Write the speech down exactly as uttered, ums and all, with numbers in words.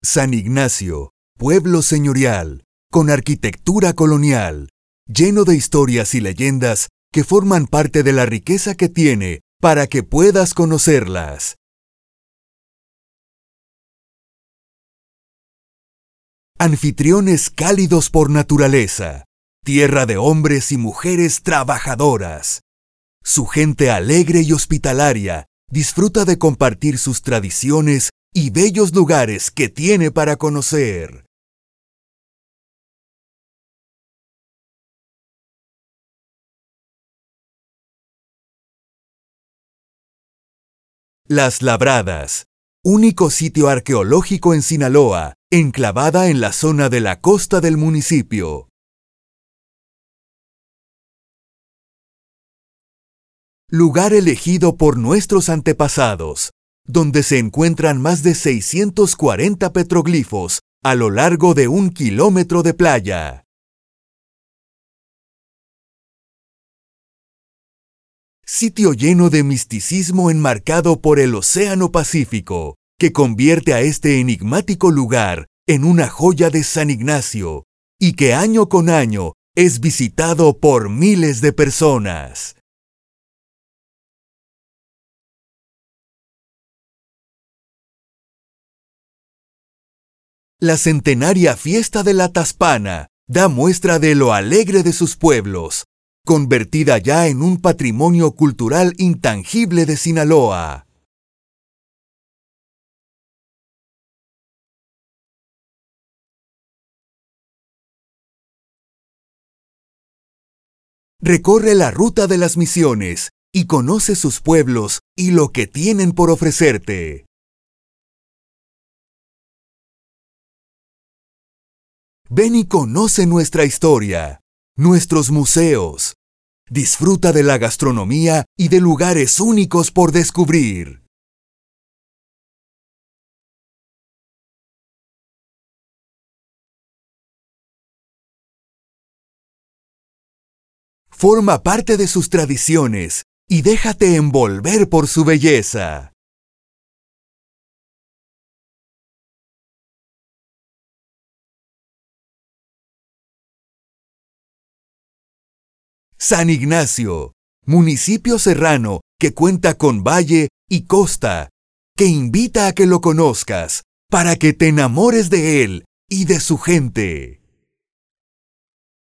San Ignacio, pueblo señorial, con arquitectura colonial, lleno de historias y leyendas que forman parte de la riqueza que tiene para que puedas conocerlas. Anfitriones cálidos por naturaleza, tierra de hombres y mujeres trabajadoras. Su gente alegre y hospitalaria disfruta de compartir sus tradiciones y bellos lugares que tiene para conocer. Las Labradas, único sitio arqueológico en Sinaloa, enclavada en la zona de la costa del municipio. Lugar elegido por nuestros antepasados, donde se encuentran más de seiscientos cuarenta petroglifos a lo largo de un kilómetro de playa. Sitio lleno de misticismo enmarcado por el Océano Pacífico, que convierte a este enigmático lugar en una joya de San Ignacio, y que año con año es visitado por miles de personas. La centenaria fiesta de la Taspana da muestra de lo alegre de sus pueblos, convertida ya en un patrimonio cultural intangible de Sinaloa. Recorre la ruta de las misiones y conoce sus pueblos y lo que tienen por ofrecerte. Ven y conoce nuestra historia, nuestros museos. Disfruta de la gastronomía y de lugares únicos por descubrir. Forma parte de sus tradiciones y déjate envolver por su belleza. San Ignacio, municipio serrano que cuenta con valle y costa, que invita a que lo conozcas para que te enamores de él y de su gente.